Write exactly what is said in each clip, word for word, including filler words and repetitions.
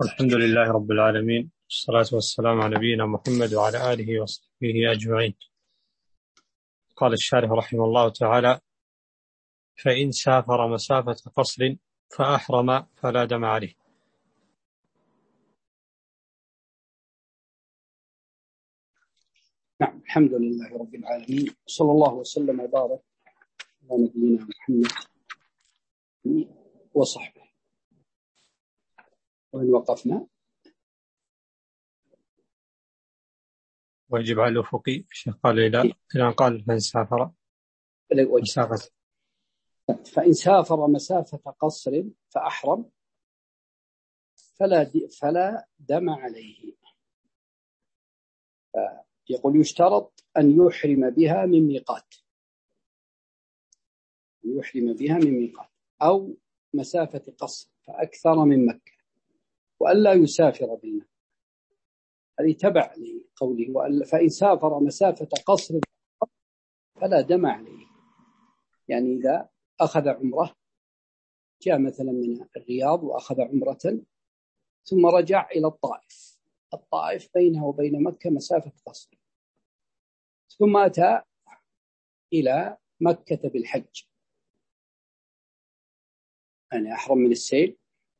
الحمد لله رب العالمين، والصلاة والسلام على نبينا محمد وعلى آله وصحبه أجمعين. قال الشارح رحمه الله تعالى: فإن سافر مسافة قصر فأحرم فلا دم عليه. نعم، الحمد لله رب العالمين، صلى الله وسلم وبارك على نبينا محمد وصحبه. وإن وقفنا ويجب على الأفقي الشيخ قال إلى إلى قال فإن سافر مسافة فإن سافر مسافة قصر فأحرم فلا فلا دم عليه. يقول يشترط أن يحرم بها من ميقات أن يحرم بها من ميقات أو مسافة قصر فأكثر من مكة، وألا يسافر بينه. هذه تبع لقوله فإن سافر مسافة قصر فلا دم عليه. يعني إذا أخذ عمره، جاء مثلا من الرياض وأخذ عمرة ثم رجع إلى الطائف، الطائف بينها وبين مكة مسافة قصر، ثم أتى إلى مكة بالحج، يعني أحرم من السيل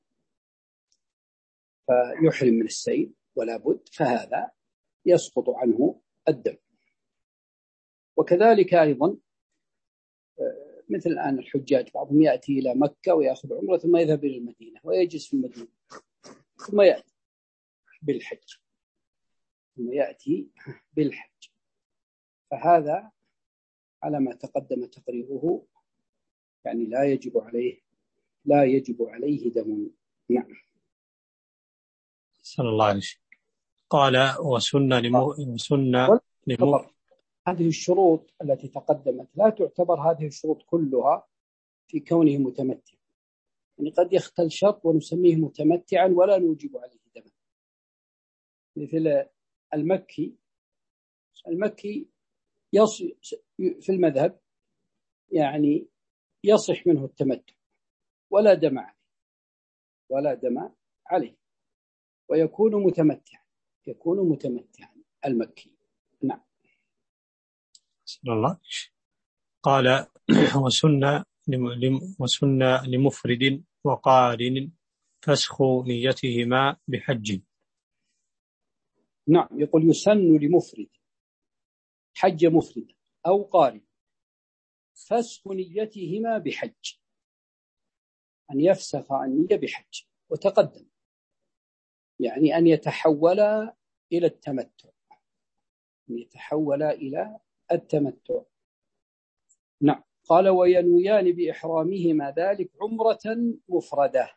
فيحرم من السيل ولا بد، فهذا يسقط عنه الدم. وكذلك أيضا مثل الآن الحجاج بعضهم يأتي إلى مكة ويأخذ عمرة ثم يذهب إلى المدينة ويجلس في المدينة ثم يأتي بالحج ثم يأتي بالحج فهذا على ما تقدم تقريره، يعني لا يجب عليه لا يجب عليه دم. نعم. صلى الله عليه وسلم. قال وسنة لم... سنة لم... هذه الشروط التي تقدمت لا تعتبر هذه الشروط كلها في كونه متمتع، يعني قد يختل شرط ونسميه متمتعا ولا نوجب عليه دم. مثل المكي المكي يص... في المذهب يعني يصح منه التمتع ولا دم عليه ولا دم عليه ويكون متمتعا يكون متمتعا المكي. نعم. صلى الله. قال وسنة لم... وسنة لمفرد وقارن فسخ نيتهما بحج. نعم، يقول يسن لمفرد حج مفرد أو قارن فسخ نيتهما بحج، أن يفسخ النية بحج، وتقدم يعني أن يتحول إلى التمتع أن يتحول إلى التمتع. نعم. قال وينويان بإحرامهما ذلك عمرة مفردة،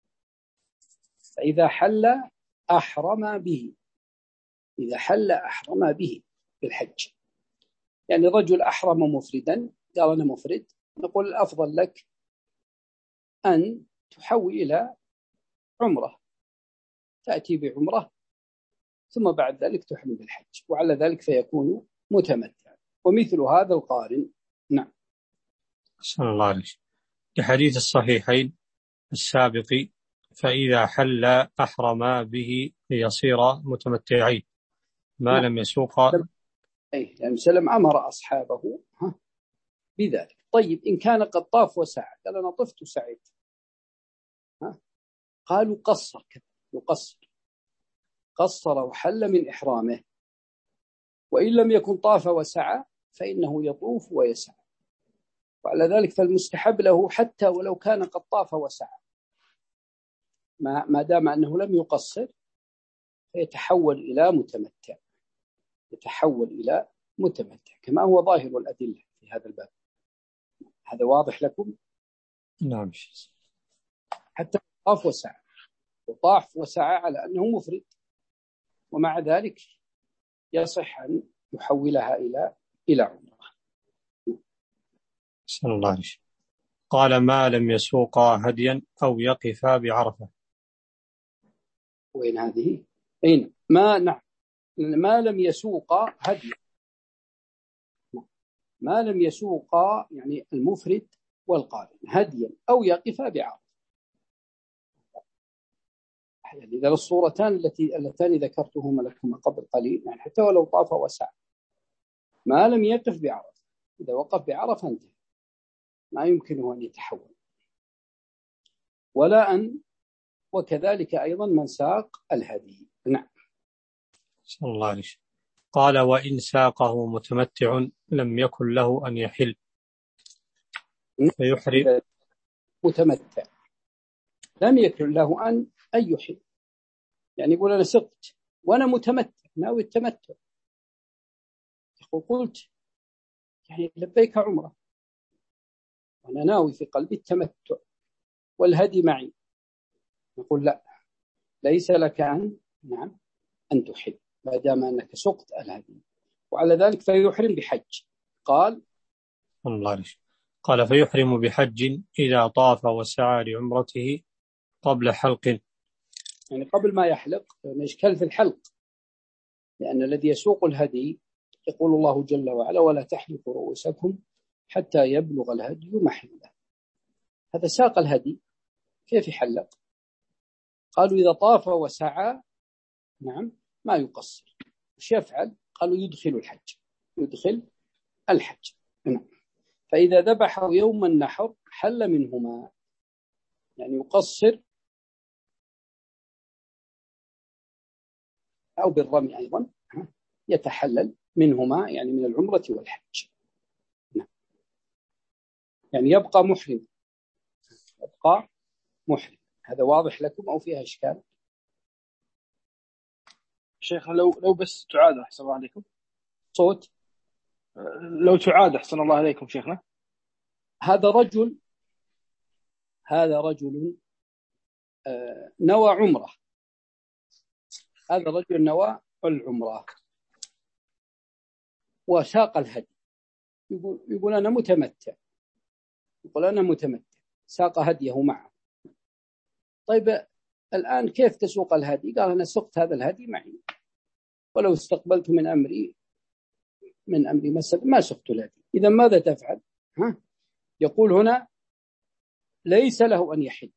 فإذا حل أحرم به إذا حل أحرم به بالحج. يعني رجل أحرم مفردا، قال أنا مفرد، نقول الأفضل لك أن تحول إلى عمرة، تأتي بعمرة ثم بعد ذلك تحرم بالحج، وعلى ذلك فيكون متمتع، ومثل هذا القارن. نعم. صلى الله عليه وسلم. لحديث الصحيحين السابق فإذا حل أحرم به ليصير متمتعين ما نعم. لم يسوق. أي يعني سلم أمر أصحابه بذلك. طيب إن كان قد طاف وسعى، قال أنا طفت وسعيت، ها؟ قالوا قصر كذا يقصر قصر وحل من إحرامه، وإن لم يكن طاف وسعى فإنه يطوف ويسعى، وعلى ذلك فالمستحب له حتى ولو كان قد طاف وسعى ما ما دام أنه لم يقصر فيتحول إلى متمتع يتحول إلى متمتع كما هو ظاهر الأدلة في هذا الباب. هذا واضح لكم؟ نعم. حتى طاف وسعى وطاف وسعى على أنه مفرد، ومع ذلك يصح أن يحولها إلى إلى عمرة. صلى الله عليه وسلم. قال ما لم يسوقا هديا أو يقفا بعرفة. وين هذه؟ أين؟ ما نعم ما لم يسوقا هديا ما لم يسوقا يعني المفرد والقارن هديا أو يقفا بعرفة. يعني إذا الصورتان التي اللتان ذكرتهما لكم قبل قليل، يعني حتى ولو طاف وسعى ما لم يقف بعرفة، إذا وقف بعرفة انتهى، ما يمكنه أن يتحول. ولا أن وكذلك أيضا من ساق الهدي. نعم. صلى الله عليه وسلم. قال وإن ساقه متمتع لم يكن له أن يحل فيحرم. متمتع لم يكن له أن أن يحل، يعني يقول أنا سقت وأنا متمتع ناوي التمتع، يقول قلت يعني لبيك عمره وأنا ناوي في قلبي التمتع والهدي معي، يقول لا، ليس لك أن نعم أن تحل ما دام أنك سقت الهدي، وعلى ذلك فيحرم بحج. قال الله عليه. قال فيحرم بحج إذا طاف وسعى لعمرته قبل حلق، يعني قبل ما يحلق، إشكال في الحلق، لأن الذي يسوق الهدي يقول الله جل وعلا ولا تحلقوا رؤوسكم حتى يبلغ الهدي محله. هذا ساق الهدي كيف يحلق؟ قالوا إذا طاف وسعى نعم ما يقصر، وش يفعل؟ قالوا يدخل الحج، يدخل الحج. نعم. فإذا ذبح يوم النحر حل منهما، يعني يقصر أو بالرمي أيضا يتحلل منهما، يعني من العمرة والحج. نعم. يعني يبقى محرم، يبقى محرم. هذا واضح لكم أو فيها إشكال؟ شيخ لو لو بس تعاد أحسن الله عليكم صوت لو تعاد أحسن الله عليكم شيخنا. هذا رجل هذا رجل آه نوى عمره، هذا رجل نوى العمره وساق الهدي، يقول يقول أنا متمتع، يقول أنا متمتع ساق هديه معه. طيب الآن كيف تسوق الهدي؟ قال أنا سقت هذا الهدي معي، ولو استقبلت من أمري من أمري مسد ما سقت الهدي. إذا ماذا تفعل؟ ها؟ يقول هنا ليس له أن يحل،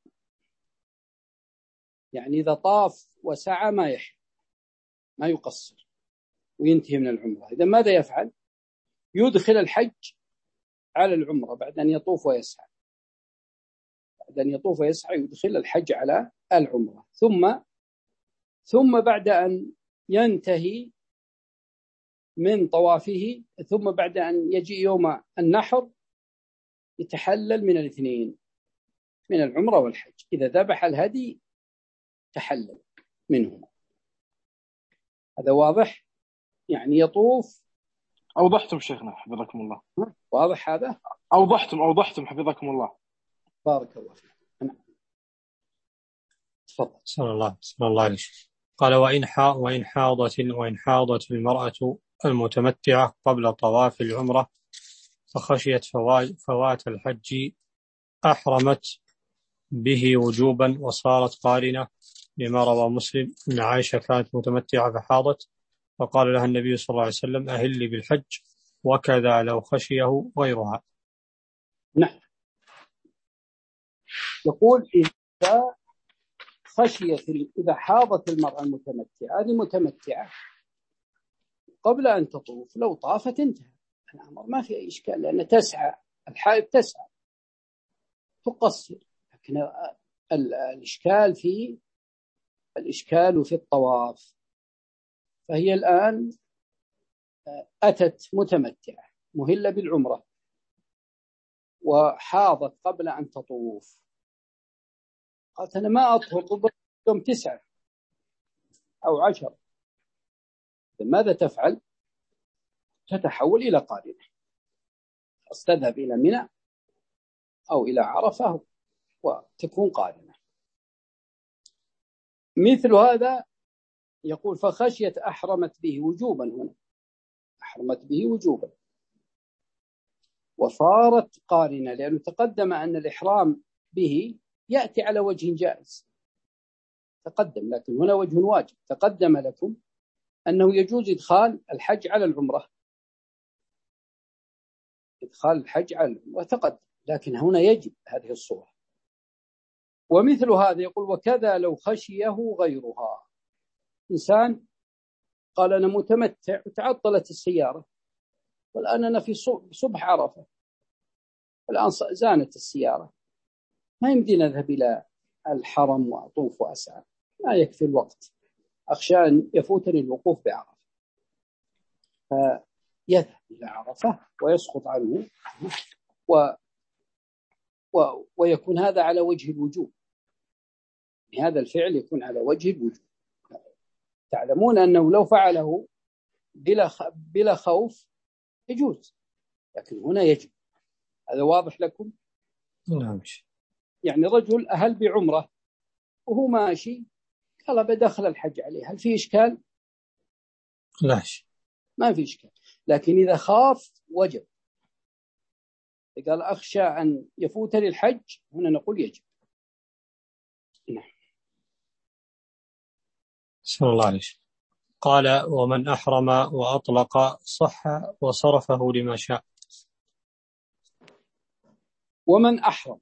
يعني إذا طاف وسعى ما يحل، ما يقصر وينتهي من العمرة. إذا ماذا يفعل؟ يدخل الحج على العمرة بعد أن يطوف ويسعى، بعد أن يطوف ويسعى يدخل الحج على العمرة، ثم ثم بعد أن ينتهي من طوافه، ثم بعد أن يجي يوم النحر يتحلل من الاثنين، من العمرة والحج. إذا ذبح الهدي تحلل منهما. هذا واضح؟ يعني يطوف. أوضحتم شيخنا حفظكم الله. واضح هذا؟ أوضحتم أوضحتم حفظكم الله. بارك الله فيك. تفضل. صلى الله صلى الله عليه وسلم. قال وإن حا وإن حاضت وإن حاضت المرأة المتمتعة قبل طواف العمرة فخشيت فوات الحج أحرمت به وجوبا وصارت قارنة، لما روى مسلم أن عائشة كانت متمتعة فحاضت فقال لها النبي صلى الله عليه وسلم أهلي بالحج، وكذا لو خشيه غيرها. نعم. يقول إذا خشيت إذا حاضت المرأة المتمتعة، هذه متمتعة قبل أن تطوف، لو طافت انتهى الأمر، ما في أي إشكال، لأن تسعى، الحائض تسعى تقصر. لكن الإشكال في الإشكال في الطواف. فهي الآن أتت متمتعة مهلة بالعمرة وحاضت قبل أن تطوف، قالت أنا ما أطهر يوم تسعة أو عشر. ماذا تفعل؟ تتحول إلى قارنة، تذهب إلى منى أو إلى عرفة وتكون قارنة. مثل هذا يقول فخشيت أحرمت به وجوبا، هنا أحرمت به وجوبا وصارت قارنة، لأنه تقدم أن الإحرام به يأتي على وجه جائز، تقدم، لكن هنا وجه واجب. تقدم لكم أنه يجوز إدخال الحج على العمرة، إدخال الحج على العمرة تقدم، لكن هنا يجب هذه الصورة. ومثل هذا يقول وكذا لو خشيه غيرها. إنسان قال أنا متمتع وتعطلت السيارة، والآن أنا في صبح عرفة، الآن زانت السيارة، ما يمدينا أذهب إلى الحرم وأطوف وأسعى، ما يكفي الوقت، أخشى أن يفوتني الوقوف بعرفة، فيذهب إلى عرفة ويسقط عنه و... و... ويكون هذا على وجه الوجوب، هذا الفعل يكون على وجه الوجوب. تعلمون أنه لو فعله بلا خ... بلا خوف يجوز، لكن هنا يجب. هذا واضح لكم؟ نعم. يعني رجل أهل بعمرة وهو ماشي قال بدخل الحج عليه، هل في إشكال؟ لا، ما في إشكال. لكن إذا خاف وجب، قال أخشى أن يفوتني الحج، هنا نقول يجب. نعم. صلى الله عليه وسلم. قال ومن أحرم وأطلق صح وصرفه لما شاء. ومن أحرم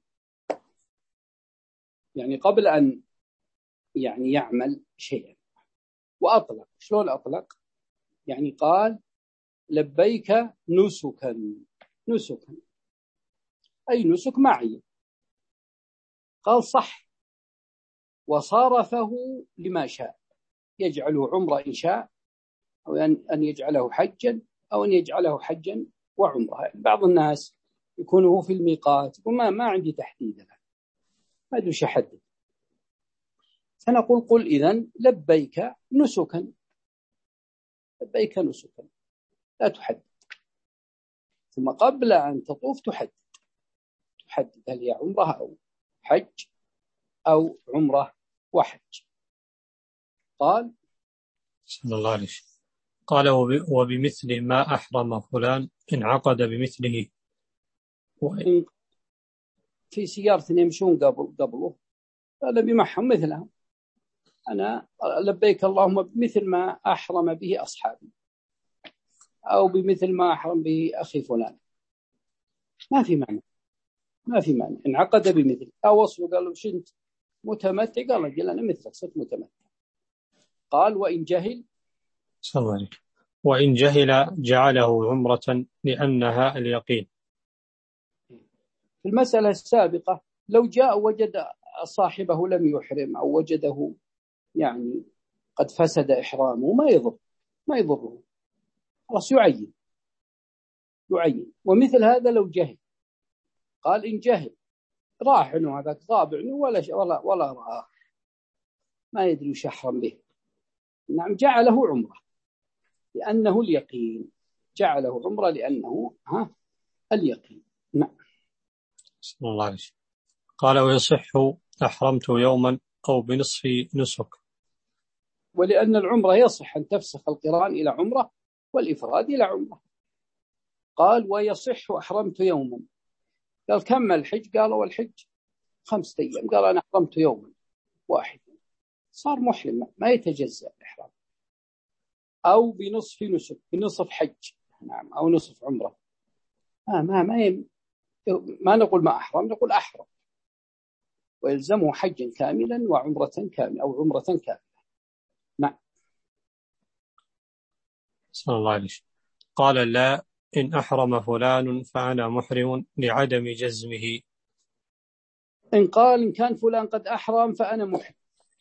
يعني قبل أن يعني يعمل شيئا وأطلق. شلون أطلق؟ يعني قال لبيك نسكا، نسكا أي نسك معي، قال صح وصرفه لما شاء، يجعله عمره إن شاء، أو أن يجعله حجا، أو أن يجعله حجا وعمره. بعض الناس يكون هو في الميقات وما ما عندي تحديد له، ما أدري وش أحدد، فنقول قل إذن لبيك نسكا، لبيك نسكا، لا تحدد. ثم قبل أن تطوف تحدد، تحدد هل هي عمره أو حج أو عمره وحج. قال صلى الله عليه وسلم. قال وبمثل ما أحرم فلان انعقد بمثله. وإن في سيارة يمشون قبل قبله قال بمحهم مثلها، أنا لبيك اللهم بمثل ما أحرم به أصحابي، أو بمثل ما أحرم به أخي فلان، ما في معنى، ما في معنى. انعقد بمثل. أو وصله قال له شنت متمتع، قال أجل أنا مثلك صرت متمتع. قال وإن جهل، صلى الله عليه وسلم، وإن جهل جعله عمرة لأنها اليقين. في المسألة السابقة لو جاء وجد صاحبه لم يحرم أو وجده يعني قد فسد إحرامه ما يضر، ما يضره، خلاص يعين، يعين. ومثل هذا لو جهل، قال إن جهل راح عنه هذاك غاب عنه ولا ولا ولا رآه، ما يدري وش يحرم به، نعم جعله عمره لأنه اليقين، جعله عمره لأنه ها اليقين. نعم. صلى الله عليه وسلم. قال ويصح أحرمت يوما أو بنصف نسك. ولأن العمرة يصح أن تفسخ القران إلى عمرة والإفراد إلى عمرة. قال ويصح أحرمت يوما، قال كمل الحج، قال والحج خمسة أيام، قال أنا أحرمت يوما واحد، صار محرم ما يتجزأ الإحرام. أو بنصف نسك، بنصف حج، نعم، أو نصف عمرة. آه ما ما يم... ما نقول ما أحرم، نقول أحرم، ويلزمه حجا كاملا وعمرة كاملة أو عمرة كاملة. نعم. صلى الله عليه وسلم. قال لا، إن أحرم فلان فأنا محرم لعدم جزمه. إن قال إن كان فلان قد أحرم فأنا محرم،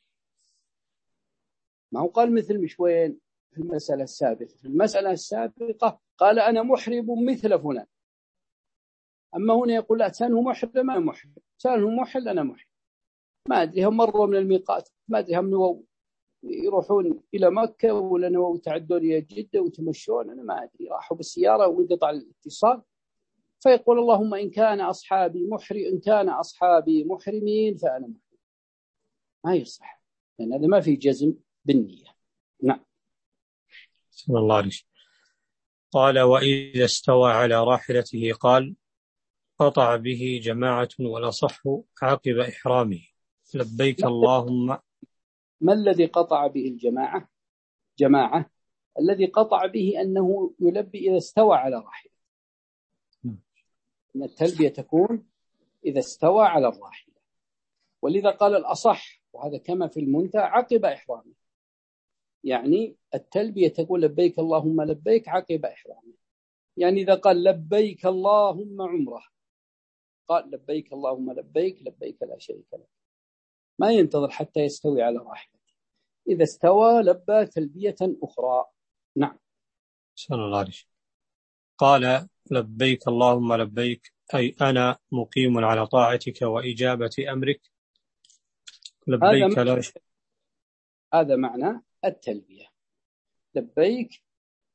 ما هو قال مثل مش وين في المسألة السابقة. في المسألة السابقة قال أنا محرم مثل فلان، أما هنا يقول لا سانه محرم أنا محرم، سانه محل أنا محرم. ما أدري هم مروا من الميقات، ما أدري هم نووا يروحون إلى مكة ولا نووا تعدون إلى جدة وتمشون، أنا ما أدري، راحوا بالسيارة وانقطع الاتصال، فيقول اللهم إن كان أصحابي محرم، إن كان أصحابي محرمين فأنا محرم. ما يصح، لأن هذا ما في جزم بالنية. نعم. صلى الله عليه وسلم. قال وإذا استوى على راحلته قال قطع به جماعة ولا صح عقب إحرامه لبيك اللهم. ما الذي قطع به الجماعة؟ جماعة الذي قطع به أنه يلبي إذا استوى على راحلته، أن التلبية تكون إذا استوى على الراحلة. ولذا قال الأصح، وهذا كما في المنتهى، عقب إحرامه. يعني التلبية تقول لبيك اللهم لبيك عقب إحرامه. يعني إذا قال لبيك اللهم عمره، قال لبيك اللهم لبيك لبيك لا شريك لك، ما ينتظر حتى يستوي على راحلته. إذا استوى لبى تلبية أخرى. نعم. صلى الله عليه وسلم. قال لبيك اللهم لبيك أي أنا مقيم على طاعتك وإجابة أمرك لبيك هذا لا ش... هذا معنى التلبية. لبيك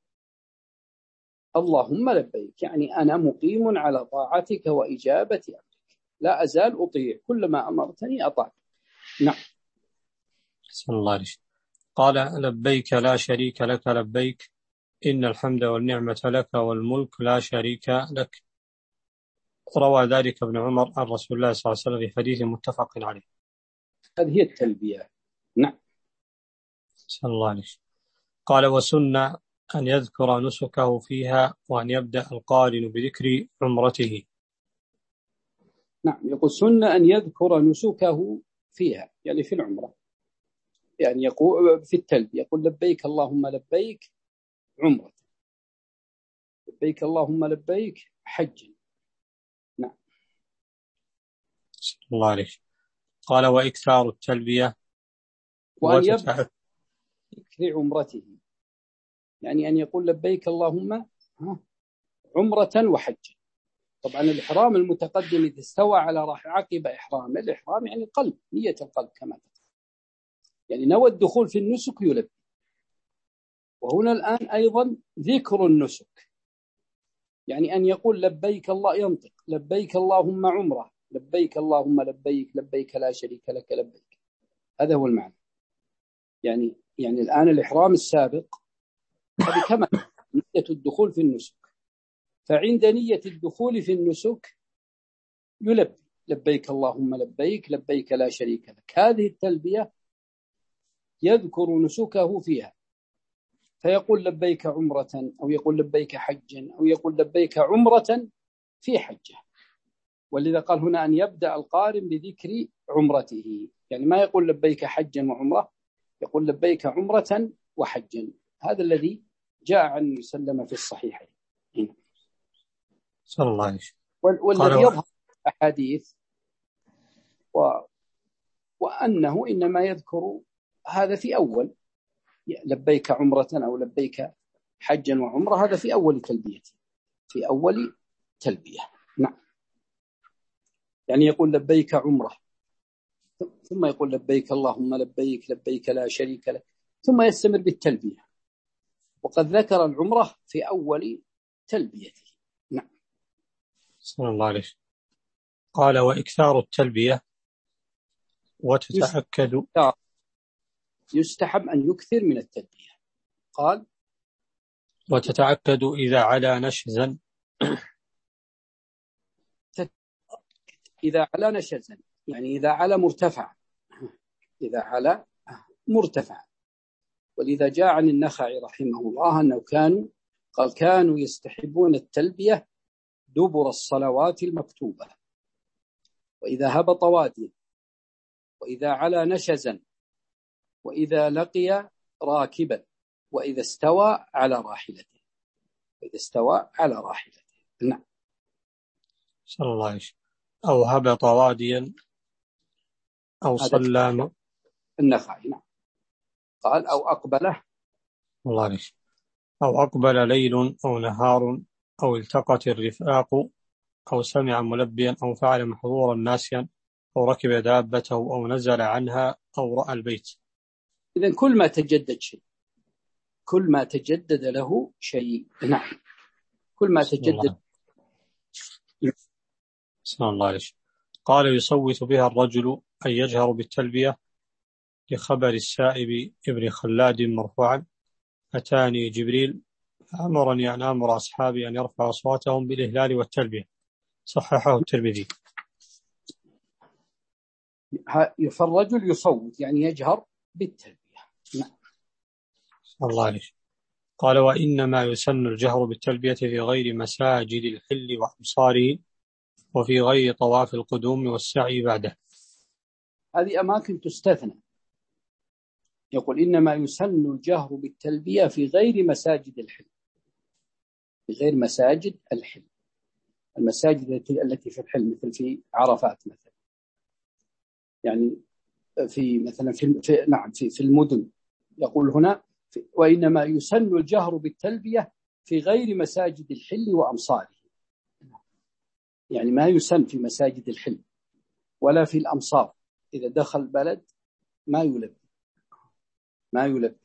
اللهم لبيك، يعني أنا مقيم على طاعتك وإجابة أمرك، لا أزال أطيع، كلما أمرتني أطاع. نعم. صلى الله عليه وسلم. قال لبيك لا شريك لك لبيك إن الحمد والنعمة لك والملك لا شريك لك. روى ذلك ابن عمر عن رسول الله صلى الله عليه وسلم في حديث متفق عليه. هذه هي التلبية. نعم. صلى الله عليه وسلم. قال وسنة أن يذكر نسكه فيها وأن يبدأ القارن بذكر عمرته. نعم، يقول سنة أن يذكر نسكه فيها، يعني في العمرة، يعني يقول في التلبية يقول لبيك اللهم لبيك عمرة، لبيك اللهم لبيك حج. نعم. صلى الله عليه وسلم. قال وإكثار التلبية وأن يبدأ ذكر عمرته، يعني أن يقول لبيك اللهم عمرة وحج. طبعا الإحرام المتقدم إذا استوى على راح عقب إحرام، الإحرام يعني القلب، نية القلب كما تقول، يعني نوى الدخول في النسك يلبي. وهنا الآن أيضا ذكر النسك، يعني أن يقول لبيك الله، ينطق لبيك اللهم عمرة، لبيك اللهم لبيك لبيك لا شريك لك لبيك. هذا هو المعنى. يعني يعني الآن الإحرام السابق هذه كما نية الدخول في النسك، فعند نية الدخول في النسك يلبي لبيك اللهم لبيك لبيك لا شريك لك. هذه التلبية يذكر نسكه فيها، فيقول لبيك عمرة، أو يقول لبيك حجا، أو يقول لبيك عمرة في حجة. ولذا قال هنا أن يبدأ القارن بذكر عمرته، يعني ما يقول لبيك حجا وعمرة، يقول لبيك عمرة وحجا. هذا الذي جاء عن يسلم في الصحيحين. صلى الله عليه وسلم. والذي يظهر أحاديث و... وأنه إنما يذكر هذا في أول لبيك عمرة أو لبيك حجا وعمرة، هذا في أول تلبية، في أول تلبية. نعم. يعني يقول لبيك عمرة، ثم يقول لبيك اللهم لبيك لبيك لا شريك لك، ثم يستمر بالتلبية. وقد ذكر العمرة في أول تلبيته. نعم. صلى الله عليه وسلم. قال وإكثار التلبية وتتأكد يستحب أن يكثر من التلبية. قال وتتأكد إذا علا نشزا إذا علا نشزا، يعني إذا علا مرتفع، إذا علا مرتفع. ولذا جاء عن النخعي رحمه الله أنه كانوا قال كانوا يستحبون التلبية دبر الصلوات المكتوبة، وإذا هبط واديا، وإذا علا نشزا، وإذا لقي راكبا، وإذا استوى على راحلته، وإذا استوى على راحلته. نعم. صلى الله عليه وسلم. أو هبط واديا أو صلى النخعي. نعم. قال أو أقبله الله عليه وسلم. أو أقبل ليل أو نهار أو التقت الرفاق أو سمع ملبيا أو فعل محظورا ناسيا أو ركب دابته أو نزل عنها أو رأى البيت. إذن كل ما تجدد شيء، كل ما تجدد له شيء. نعم. كل ما تجدد. صلى الله عليه وسلم. قال يصوت بها الرجل أن يجهر بالتلبية لخبر السائب ابن خلاد مرفوعا أتاني جبريل فأمرني أن أمر أصحابي أن يرفع أصواتهم بالإهلال والتلبية. صححه الترمذي. فالرجل يصوت يعني يجهر بالتلبية. نعم. صلى الله عليه وسلم. قال وإنما يسن الجهر بالتلبية في غير مساجد الحل وأمصاره وفي غير طواف القدوم والسعي بعده. هذه أماكن تستثنى. يقول إنما يسن الجهر بالتلبية في غير مساجد الحل، في غير مساجد الحل، المساجد التي في الحل مثل في عرفات مثلا، يعني في مثلا في, في نعم في في المدن. يقول هنا في وإنما يسن الجهر بالتلبية في غير مساجد الحل وأمصاره، يعني ما يسن في مساجد الحل ولا في الأمصار. إذا دخل بلد ما يلبي ما يلبي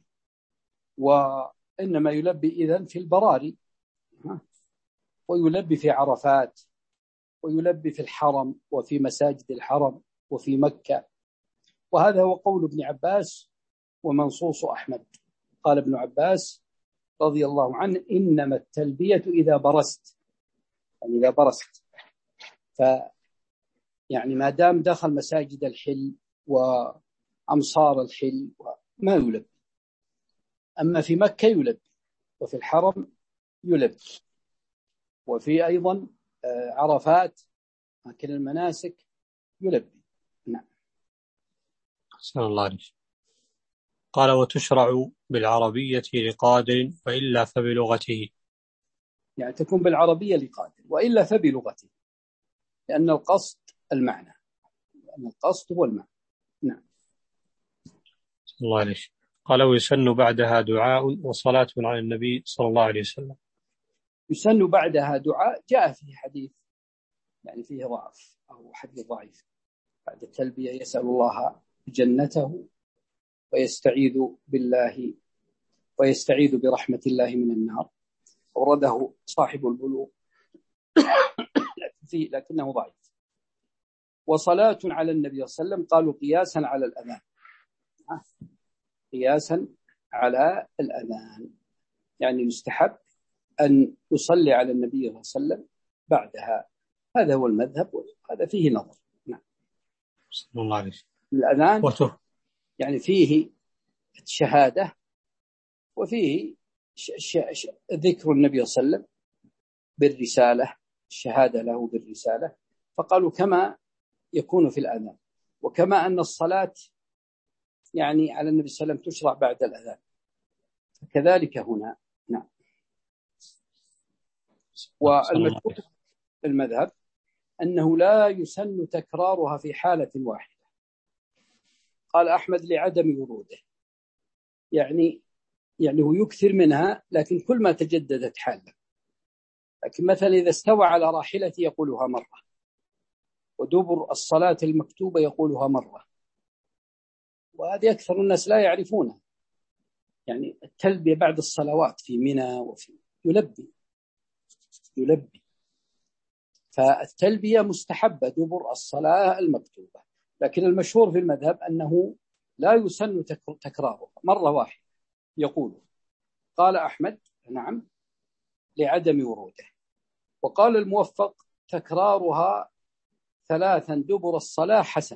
وإنما يلبي إذن في البراري، ويلبي في عرفات، ويلبي في الحرم وفي مساجد الحرم وفي مكة. وهذا هو قول ابن عباس ومنصوص أحمد. قال ابن عباس رضي الله عنه إنما التلبية إذا برست، يعني إذا برست، ف يعني ما دام دخل مساجد الحل وأمصار الحل ما يلبي. أما في مكة يلبي، وفي الحرم يلبي، وفي أيضا عرفات أماكن المناسك يلبي. نعم. أحسن الله عليك. قال وتشرع بالعربية لقادر وإلا فبلغته، يعني تكون بالعربية لقادر وإلا فبلغته، لأن القصد المعنى، لأن القصد هو المعنى. نعم. أحسن الله عليك. قال ويسن بعدها دعاء وصلاة على النبي صلى الله عليه وسلم. يسن بعدها دعاء، جاء فيه حديث يعني فيه ضعف أو حديث ضعيف، بعد التلبية يسأل الله جنته ويستعيذ بالله ويستعيذ برحمة الله من النار، أورده صاحب البلوغ لكنه ضعيف. وصلاة على النبي صلى الله عليه وسلم قالوا قياسا على الأذان، قياسا على الأذان، يعني يستحب أن يصلي على النبي صلى الله عليه وسلم بعدها. هذا هو المذهب، وهذا فيه نظر. نعم. بسم الله عليك. الأذان وته. يعني فيه الشهادة وفيه ش... ش... ش... ذكر النبي صلى الله عليه وسلم بالرسالة، الشهادة له بالرسالة، فقالوا كما يكون في الأذان، وكما أن الصلاة يعني على النبي صلى الله عليه وسلم تشرع بعد الأذان، فكذلك هنا. نعم. والمشهور في المذهب أنه لا يسن تكرارها في حالة واحدة. قال أحمد لعدم وروده، يعني يعني هو يكثر منها لكن كل ما تجددت حاله. لكن مثلا إذا استوى على راحلته يقولها مرة، ودبر الصلاة المكتوبة يقولها مرة، وهذه أكثر الناس لا يعرفونها. يعني التلبية بعد الصلوات في منى وفي يلبي يلبي فالتلبية مستحبة دبر الصلاة المكتوبة، لكن المشهور في المذهب أنه لا يسن تكرارها، مرة واحدة يقول. قال أحمد نعم لعدم وروده. وقال الموفق تكرارها ثلاثا دبر الصلاة حسن.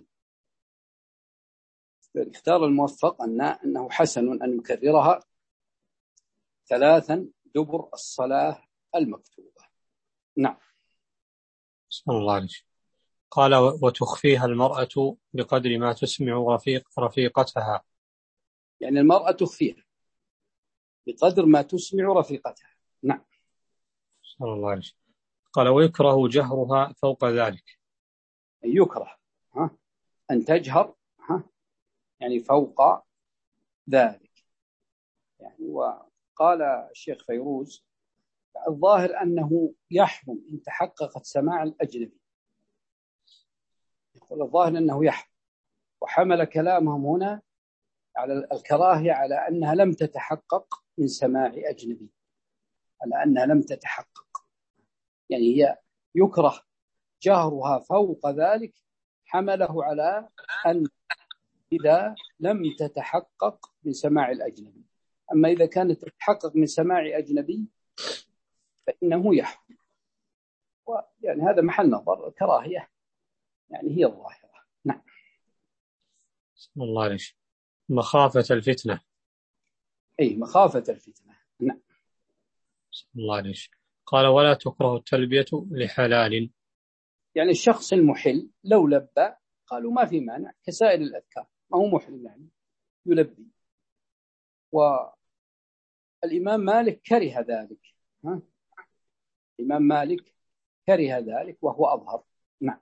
اختار الموفق أن أنه حسن أن يكررها ثلاثا دبر الصلاة المكتوبة. نعم. بسم الله عليك. قال وتخفيها المرأة بقدر ما تسمع رفيق رفيقتها، يعني المرأة تخفيها بقدر ما تسمع رفيقتها. نعم. بسم الله عليك. قال ويكره جهرها فوق ذلك، يكره ها أن تجهر ها يعني فوق ذلك. يعني وقال الشيخ فيروز الظاهر أنه يحرم إن تحققت سماع الأجنبي، يقول الظاهر أنه يحرم، وحمل كلامهم هنا على الكراهية على أنها لم تتحقق من سماع أجنبي، على أنها لم تتحقق، يعني هي يكره جهرها فوق ذلك، حمله على أن إذا لم تتحقق من سماع الأجنبي. أما إذا كانت تتحقق من سماع أجنبي فإنه يحرم، ويعني هذا محل نظر، كراهية يعني هي الظاهرة. نعم. بسم الله عليك. مخافة الفتنة، أي مخافة الفتنة. نعم. بسم الله عليك. قال ولا تكره التلبية لحلال، يعني الشخص المحل لو لبى قالوا ما في مانع كسائر الأذكار، ما هو محرم يعني يلبي. والإمام مالك كره ذلك، ها؟ الإمام مالك كره ذلك وهو أظهر. نعم.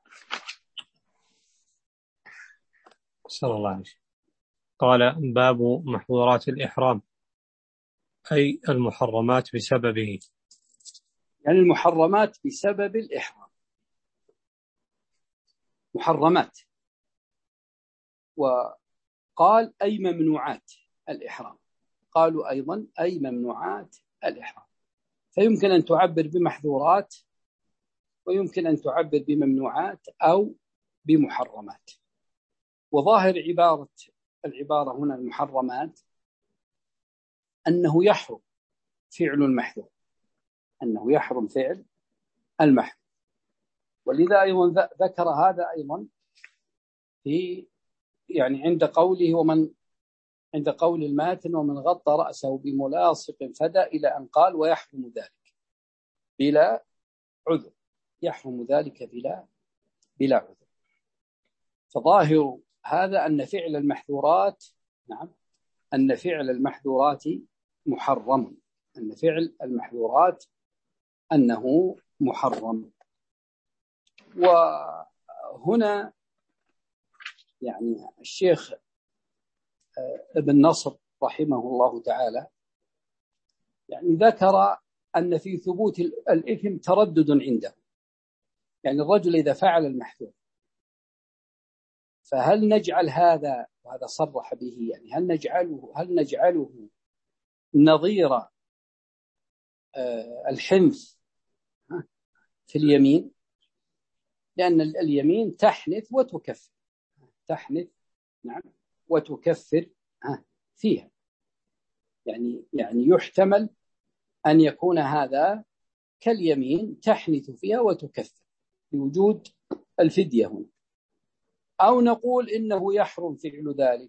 صلى الله عليه وسلم. قال: باب محظورات الإحرام، أي المحرمات بسببه. يعني المحرمات بسبب الإحرام، محرمات. وقال أي ممنوعات الإحرام، قالوا أيضا أي ممنوعات الإحرام. فيمكن أن تعبر بمحظورات، ويمكن أن تعبر بممنوعات أو بمحرمات. وظاهر عبارة العبارة هنا المحرمات أنه يحرم فعل المحظور، أنه يحرم فعل المحظور. ولذا أيضا ذكر هذا أيضا في يعني عند قوله ومن عند قول الماتن ومن غطى رأسه بملاصق فدى، إلى أن قال ويحرم ذلك بلا عذر، يحرم ذلك بلا بلا عذر. فظاهر هذا أن فعل المحظورات، نعم، أن فعل المحظورات محرم، أن فعل المحظورات أنه محرم. وهنا يعني الشيخ ابن نصر رحمه الله تعالى يعني ذكر أن في ثبوت الإثم تردد عنده. يعني الرجل إذا فعل المحذور فهل نجعل هذا، وهذا صرح به، يعني هل نجعله هل نجعله نظير الحنث في اليمين؟ لأن اليمين تحنث وتكفر، تحنث نعم وتكفر فيها. يعني يعني يحتمل أن يكون هذا كاليمين تحنث فيها وتكفر بوجود الفدية هنا. أو نقول إنه يحرم فعل ذلك،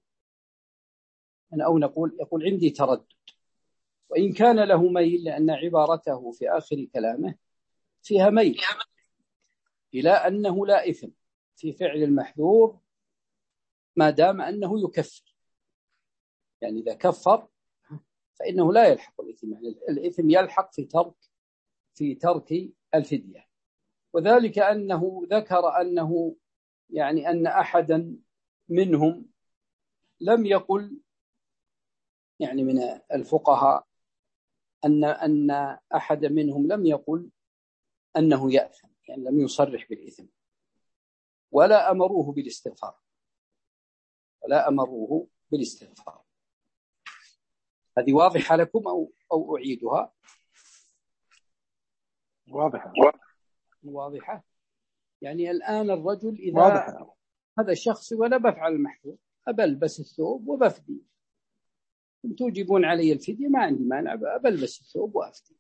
أو نقول يقول عندي تردد، وإن كان له ميل، لأن عبارته في آخر كلامه فيها ميل إلى أنه لا إثم في فعل المحذور ما دام أنه يكفر. يعني إذا كفر فإنه لا يلحق الإثم، يعني الإثم يلحق في ترك في ترك الفدية. وذلك أنه ذكر أنه يعني أن أحدا منهم لم يقل، يعني من الفقهاء أن أن أحد منهم لم يقل أنه يأثم، يعني لم يصرح بالإثم، ولا أمروه بالاستغفار، ولا أمروه بالاستغفار. هذه واضحة لكم أو أو أعيدها؟ واضحة واضحة. يعني الآن الرجل إذا واضحة. هذا الشخص ولا بفعل المحذور، أبلبس الثوب وبفدي، توجبون علي الفدية ما عندي مانع، أبلبس الثوب وأفدي.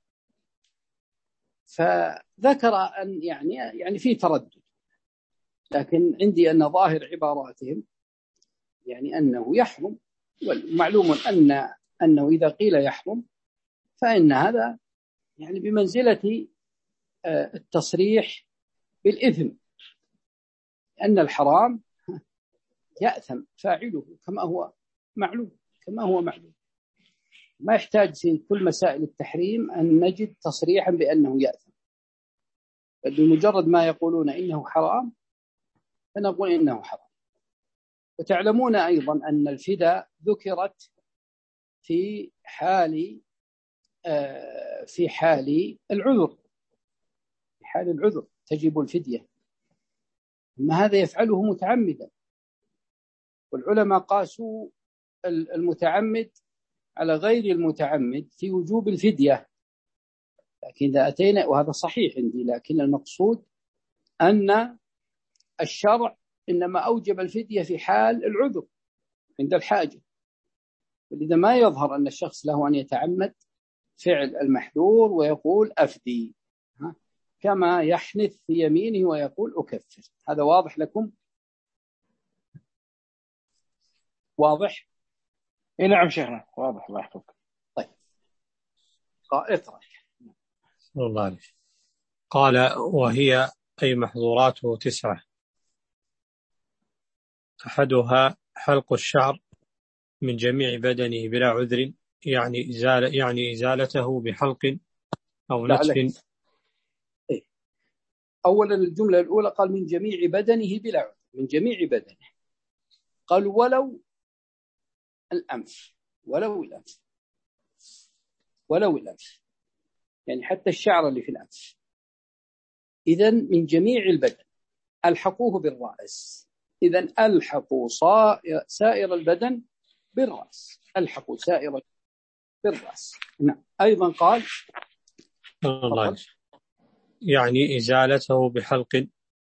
فذكر أن يعني يعني في تردد، لكن عندي أن ظاهر عباراتهم يعني أنه يحرم. ومعلوم أن أنه إذا قيل يحرم فإن هذا يعني بمنزلة التصريح بالإثم، أن الحرام يأثم فاعله كما هو معلوم، كما هو معلوم. ما يحتاج في كل مسائل التحريم أن نجد تصريحا بأنه يأثم، بل بمجرد ما يقولون إنه حرام فنقول إنه حرام. وتعلمون أيضا أن الفدى ذكرت في حال في حال العذر، في حال العذر تجب الفدية، أما هذا يفعله متعمدا. والعلماء قاسوا المتعمد على غير المتعمد في وجوب الفدية. لكن إذا أتينا، وهذا صحيح عندي، لكن المقصود أن الشرع إنما أوجب الفدية في حال العذر عند الحاجة. ولذا ما يظهر أن الشخص له أن يتعمد فعل المحذور ويقول أفدي كما يحنث في يمينه ويقول أكفر. هذا واضح لكم؟ واضح؟ إيه نعم شيخنا واضح، الله يحفظك. طيب اقرأ. الله عليه. قال: وهي أي محظوراته تسعة. أحدها حلق الشعر من جميع بدنه بلا عذر، يعني إزالة يعني إزالته بحلق أو نتف. إيه؟ أولا الجملة الأولى قال من جميع بدنه بلا عذر، من جميع بدنه. قال ولو الأنف، ولو الأنف، ولو الأنف، يعني حتى الشعر اللي في الأنف. إذن من جميع البدن، ألحقوه بالرأس. إذن ألحقوا سائر البدن بالرأس، ألحقوا سائر بالرأس. نعم. أيضا قال الله يعني إزالته بحلق،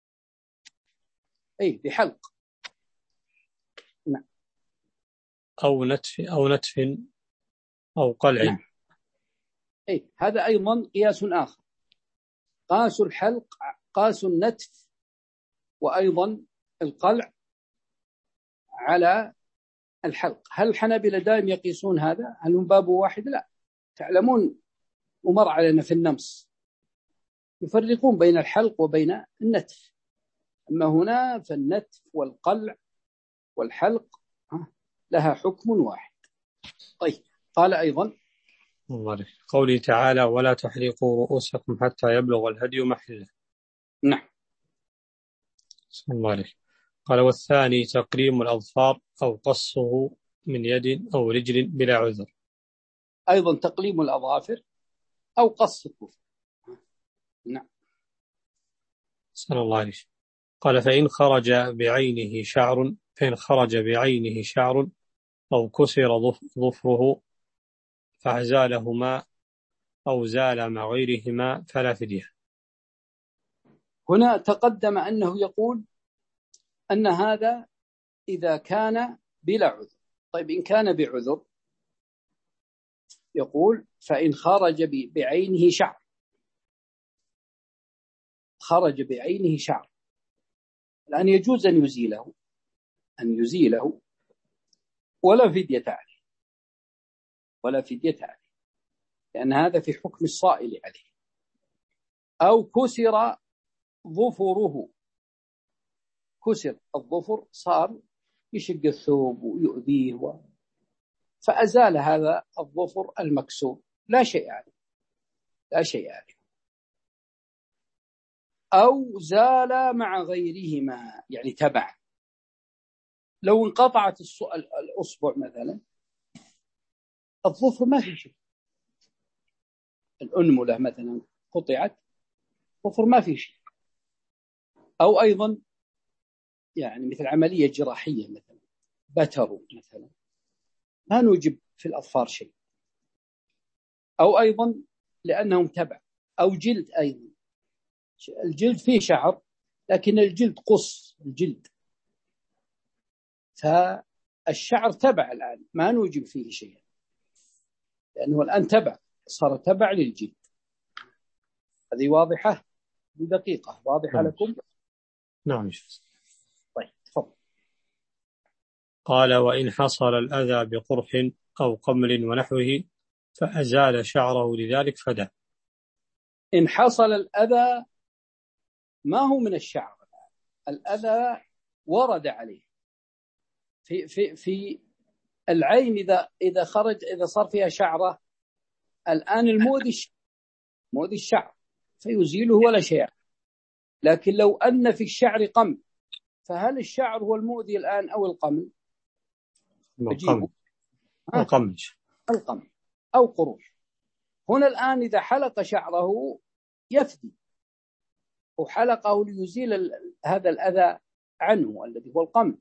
أي بحلق، نعم، أو نتف أو نتف أو قلع. نعم. أي هذا أيضا قياس آخر، قاس الحلق، قاس النتف، وأيضا القلع على الحلق. هل الحنابلة دائم يقيسون هذا؟ هل هم باب واحد؟ لا، تعلمون ومر علينا في النمص يفرقون بين الحلق وبين النتف. أما هنا فالنتف والقلع والحلق لها حكم واحد. طيب قال أيضا قوله تعالى ولا تحلقوا رؤوسكم حتى يبلغ الهدي محله. نعم. الله عليك. قال والثاني تقليم الأظفار أو قصه من يد أو رجل بلا عذر. أيضا تقليم الأظافر أو قص الظفر. نعم. صلى الله عليه. قال فإن خرج بعينه شعر فإن خرج بعينه شعر أو كسر ظفره فأزالهما أو زال مع غيرهما فلا فدية. هنا تقدم أنه يقول أن هذا إذا كان بلا عذر. طيب إن كان بعذر يقول فإن خرج بعينه شعر، خرج بعينه شعر، الآن يجوز أن يزيله، أن يزيله ولا فدية عليه، ولا فدية عليه، لأن هذا في حكم الصائل عليه. أو كسر ظفره، كسر الظفر، صار يشق الثوب ويؤذيه و... فأزال هذا الظفر المكسور، لا شيء عليه، لا شيء عليه. أو زال مع غيرهما، يعني تبع. لو انقطعت الأصبع مثلا، الظفر ما في شيء، الأنملة مثلا قطعت، الظفر ما في شيء. أو أيضا يعني مثل عملية جراحية مثلا، بتروا مثلا، ما نوجب في الأظفار شيء. أو أيضا لأنهم تبع. أو جلد، أيضا الجلد فيه شعر لكن الجلد قص الجلد، فالشعر تبع الآن ما نوجب فيه شيء، لأنه الآن تبع، صار تبع للجلد. هذه واضحة بدقيقة، واضحة نعم. لكم؟ نعم. طيب تفضل. قال وإن حصل الأذى بقرح أو قمل ونحوه فأزال شعره لذلك فدى. إن حصل الأذى ما هو من الشعر، الأذى ورد عليه في في في العين، إذا إذا خرج، إذا صار فيها شعرة، الآن المؤذي مؤذي الشعر فيزيله ولا شيء. لكن لو أن في الشعر قمل، فهل الشعر هو المؤذي الآن أو القمل؟ القمل. القمل. القمل أو قروش. هنا الآن إذا حلق شعره يفدي، وحلقه ليزيل هذا الأذى عنه الذي هو القمل،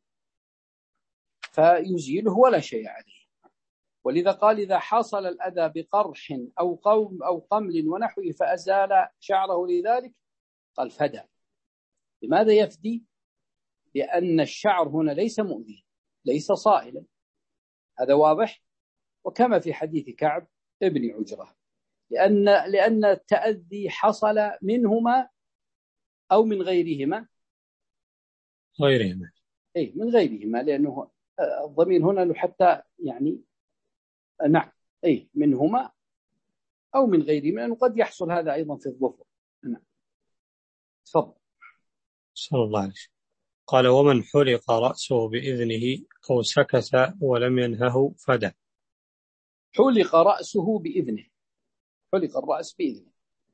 فيزيله ولا شيء عليه. ولذا قال إذا حصل الأذى بقرح أو قوم أو قمل ونحوه فأزال شعره لذلك، قال فدى. لماذا يفدي؟ لأن الشعر هنا ليس مؤذي، ليس صائلا، هذا واضح. وكما في حديث كعب ابن عجرة، لأن لأن التأذي حصل منهما أو من غيرهما، غيرهما، أي من غيرهما، لأنه الضمير هنا حتى يعني نعم، أي منهما أو من غيرهما، لأنه قد يحصل هذا أيضا في الظفر. نعم. تفضل. صلى الله عليه وسلم. قال ومن حلق رأسه بإذنه أو سكت ولم ينهه فدى. حلق رأسه بإذنه، حلق الرأس بإذنه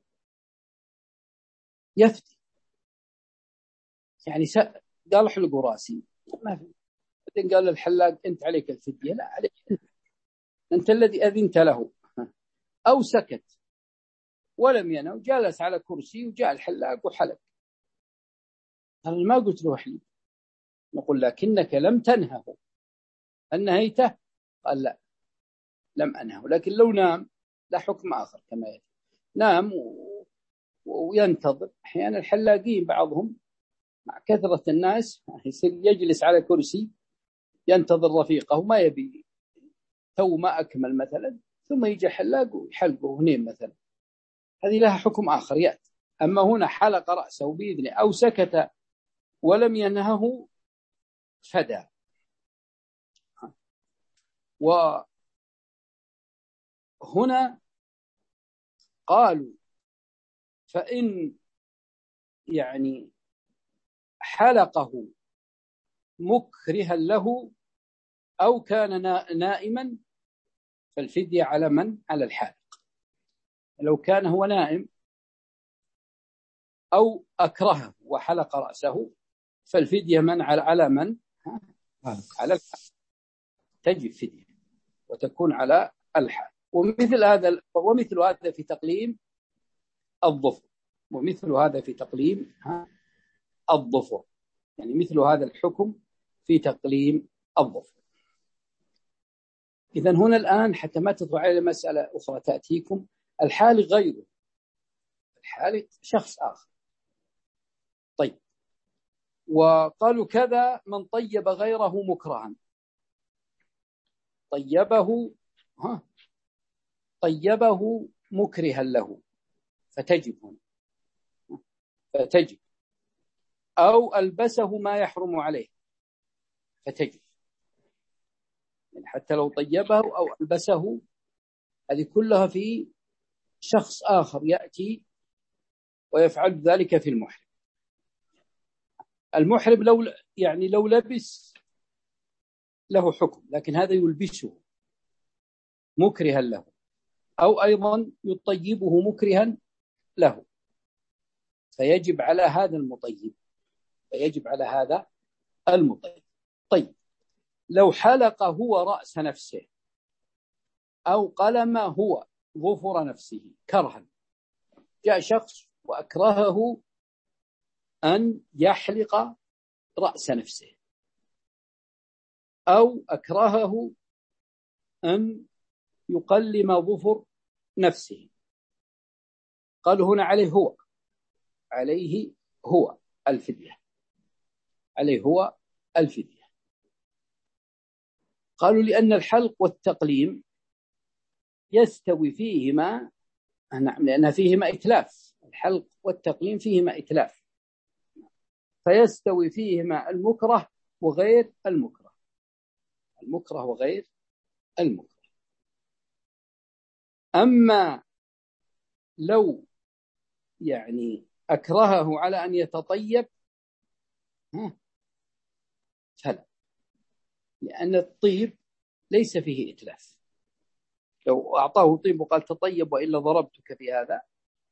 يفتي، يعني قال احلقوا رأسي ما في، بعدين قال الحلاق أنت عليك الفدية، لا عليك أنت, أنت الذي أذنت له. أو سكت ولم ينهه، جلس على كرسي وجاء الحلاق وحلق، أنا ما قلت له احلق، نقول لكنك لم تنهه، أنهيته؟ قال لا لم أنهه، لكن لو نام لا حكم آخر كما يجب. نام و... وينتظر. أحيانا الحلاقين بعضهم مع كثرة الناس يصير يجلس على كرسي ينتظر رفيقه وما يبي، تو ما أكمل مثلا، ثم يجي حلاق ويحلقه هنين مثلا، هذه لها حكم آخر يأتي. أما هنا حلق رأسه بإذنه أو سكت ولم ينهه فدى. وهنا قالوا فإن يعني حلقه مكرها له أو كان نائما فالفدية على من؟ على الحالق. لو كان هو نائم أو أكرهه وحلق رأسه فالفدية من على من؟ على الحالق، تجب فدية وتكون على الحالق. ومثل هذا ومثل هذا في تقليم الظفر، ومثل هذا في تقليم الظفر، يعني مثل هذا الحكم في تقليم الظفر. إذن هنا الآن حتى ما تطلع على مسألة أخرى تأتيكم، الحالق غيره، الحالق شخص آخر. طيب، وقالوا كذا من طيب غيره مكرها، طيبه ها طيبه مكرها له فتجب هنا، فتجب، أو ألبسه ما يحرم عليه فتجب، يعني حتى لو طيبه أو ألبسه، هذه كلها في شخص آخر يأتي ويفعل ذلك في المحرم. المحرم لو يعني لو لبس له حكم، لكن هذا يلبسه مكرها له، أو أيضا يطيبه مكرها له، فيجب على هذا المطيب، فيجب على هذا المطيب. طيب، لو حلق هو رأس نفسه أو قلم هو ظفر نفسه كرها، جاء شخص وأكرهه أن يحلق رأس نفسه أو أكرهه أن يقلم ظفر نفسه، قالوا هنا عليه هو عليه هو الفدية، عليه هو الفدية. قالوا لأن الحلق والتقليم يستوي فيهما، نعم، لأن فيهما إتلاف، الحلق والتقليم فيهما إتلاف، فيستوي فيهما المكره وغير المكره، المكره وغير المكره. أما لو يعني أكرهه على أن يتطيب فلا، لأن الطيب ليس فيه إتلاف، لو أعطاه طيب وقال تطيب وإلا ضربتك في هذا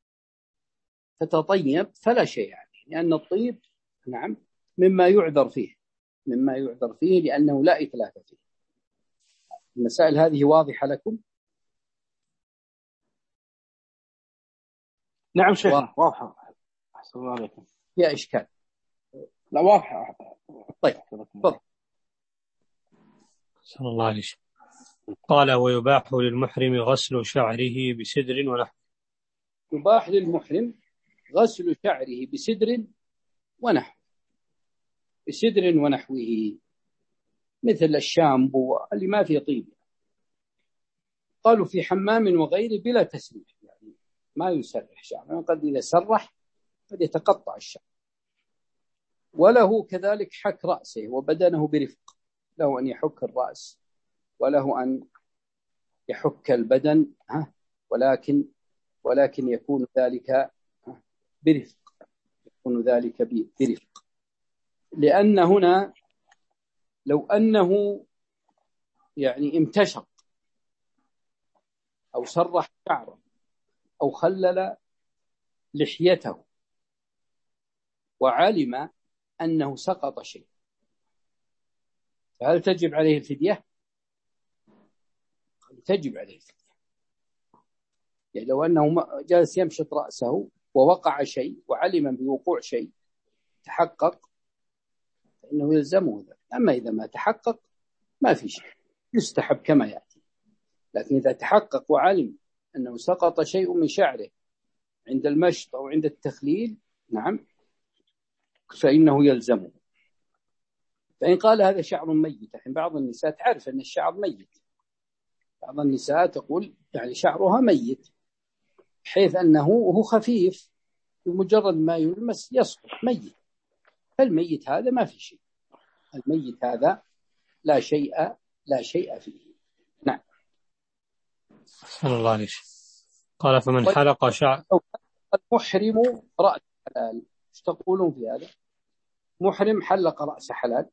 فتطيب فلا شيء عليه، لأن الطيب نعم مما يعذر فيه، مما يعذر فيه لأنه لا إتلاف فيه. المسائل هذه واضحة لكم؟ نعم شيخنا واضحة. أحسن الله عليكم. فيها إشكال؟ لا واضحة. طيب تفضل. أحسن الله عليكم. قال ويباح للمحرم غسل شعره بسدر ونحوه. يباح للمحرم غسل شعره بسدر ونحوه، بسدر ونحوه مثل الشامبو اللي ما فيه طيب. قالوا في حمام وغيره بلا تسريح، يعني ما يسرح شعره، قد إذا سرح قد يتقطع الشعر. وله كذلك حك رأسه وبدنه برفق، له أن يحك الرأس وله أن يحك البدن، ها ولكن ولكن يكون ذلك برفق، يكون ذلك برفق. لأن هنا لو أنه يعني امتشط أو سرح شعره أو خلل لحيته وعلم أنه سقط شيء، فهل تجب عليه الفدية؟ تجب عليه الفدية. يعني لو أنه جالس يمشط رأسه ووقع شيء وعلم بوقوع شيء تحقق فإنه يلزمه ذلك. أما إذا ما تحقق ما في شيء، يستحب كما يأتي. لكن إذا تحقق وعلم أنه سقط شيء من شعره عند المشط أو عند التخليل، نعم، فإنه يلزمه. فإن قال هذا شعر ميت، يعني بعض النساء تعرف أن الشعر ميت، بعض النساء تقول يعني شعرها ميت بحيث أنه هو خفيف بمجرد ما يلمس يسقط ميت، فالميت هذا ما في شيء، الميت هذا لا شيء لا شيء فيه. نعم. صلى الله عليه وسلم. قال فمن حلق شعر المحرم رأس حلال، ايش تقولون في هذا؟ محرم حلق رأس حلال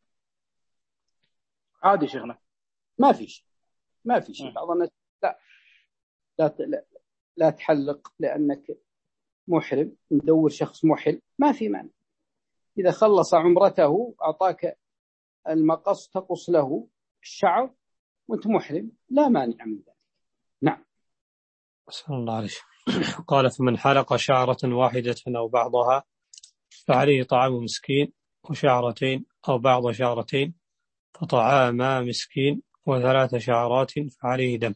عادي شيخنا، ما في شيء، ما في شيء. بعض الناس لا لا لا, لا تحلق لأنك محرم، ندور شخص محل، ما في معنى. إذا خلص عمرته أعطاك المقص تقص له الشعر وأنت محرم لا مانع من ذلك. نعم. صلى الله عليه وسلم. قال فمن حلق شعرة واحدة أو بعضها فعليه طعام مسكين، وشعرتين أو بعض شعرتين فطعام مسكين، وثلاث شعرات فعليه دم.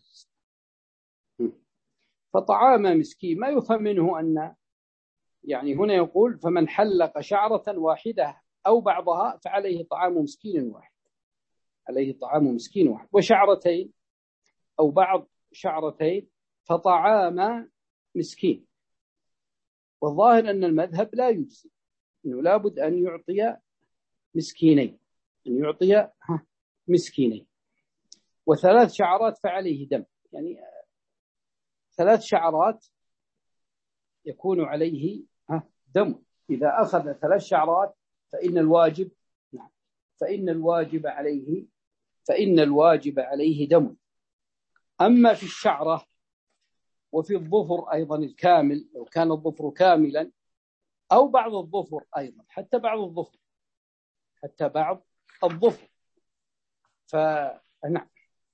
فطعام مسكين ما يفهم منه أن يعني هنا يقول فمن حلق شعرة واحدة أو بعضها فعليه طعام مسكين واحد، عليه طعام مسكين واحد، وشعرتين أو بعض شعرتين فطعام مسكين. والظاهر أن المذهب لا يجزي، أنه لابد أن يعطي مسكينين، أن يعطي مسكينين. وثلاث شعرات فعليه دم، يعني ثلاث شعرات يكون عليه دم. إذا أخذ ثلاث شعرات فإن الواجب فإن الواجب عليه فإن الواجب عليه دم. أما في الشعرة وفي الظفر أيضا الكامل، لو كان الظفر كاملا أو بعض الظفر أيضا، حتى بعض الظفر حتى بعض الظفر فنعم.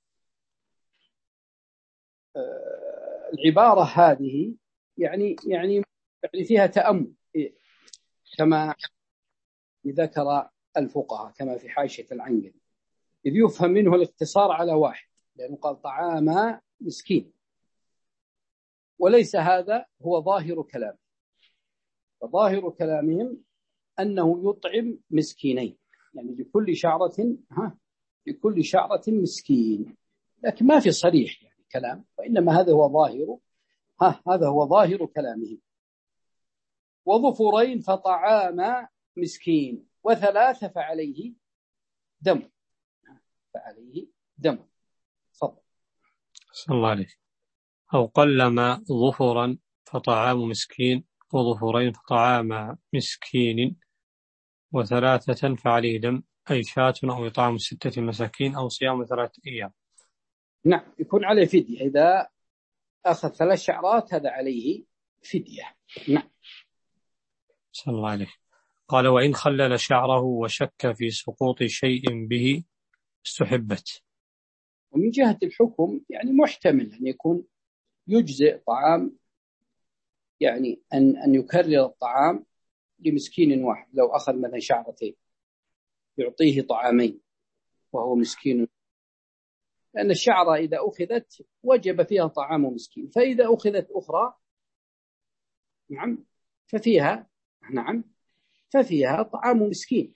العبارة هذه يعني يعني يعني فيها تأمل كما ذكر الفقهاء، كما في حاشية العنقري، إذ يفهم منه الاقتصار على واحد، لأنه قال طعام مسكين، وليس هذا هو ظاهر كلامه. فظاهر كلامهم أنه يطعم مسكينين، يعني لكل شعرة ها لكل شعرة مسكين، لكن ما في صريح يعني كلام، وإنما هذا هو ظاهر ها هذا هو ظاهر كلامهم. وظفرين فطعام مسكين، وثلاثة فعليه دم فعليه دم. فضل. صلى الله عليه. أو قلما ظفرا فطعام مسكين، وظفرين فطعام مسكين، وثلاثة فعليه دم، أي شاة أو إطعام ستة مساكين أو صيام ثلاثة أيام. نعم، يكون عليه فدية إذا أخذ ثلاث شعرات، هذا عليه فدية. نعم. صلى الله عليه. قال وإن خلل شعره وشك في سقوط شيء به استحبت. ومن جهة الحكم يعني محتمل أن يكون يجزئ طعام، يعني أن أن يكرر الطعام لمسكين واحد. لو أخذ مثلا شعرتين يعطيه طعامين وهو مسكين، لأن الشعرة إذا أخذت وجب فيها طعام مسكين، فإذا أخذت أخرى نعم ففيها نعم ففيها طعام مسكين.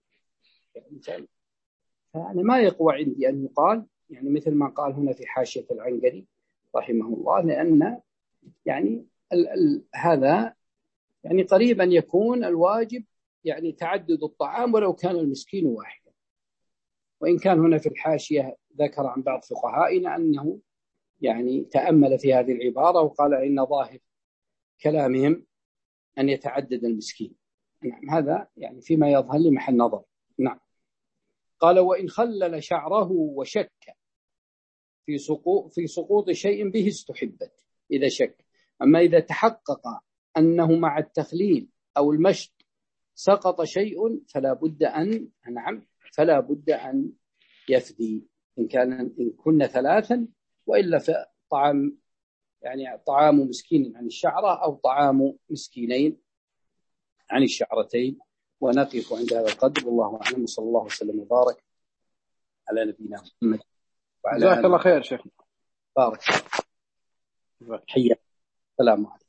فأنا ما يقوى عندي أن يقال يعني مثل ما قال هنا في حاشية العنقري رحمه الله، لأن يعني ال ال هذا يعني قريبا يكون الواجب يعني تعدد الطعام ولو كان المسكين واحدا. وإن كان هنا في الحاشية ذكر عن بعض فقهائنا أنه يعني تأمل في هذه العبارة وقال إن ظاهر كلامهم أن يتعدد المسكين، نعم هذا يعني فيما يظهر لي محل نظر. نعم. قال وإن خلل شعره وشك في سقوط في سقوط شيء به استحبت إذا شك. أما إذا تحقق أنه مع التخليل أو المشط سقط شيء فلا بد أن نعم فلا بد أن يفدي إن كان إن كنا ثلاثا، وإلا فطعام يعني طعام مسكين عن الشعرة أو طعام مسكينين عن الشعرتين. ونقف عند هذا القدر، والله أعلم، صلى الله وسلم وبارك على نبينا محمد وعلى جزاك الله خير شيخ. بارك. حيا. السلام عليكم.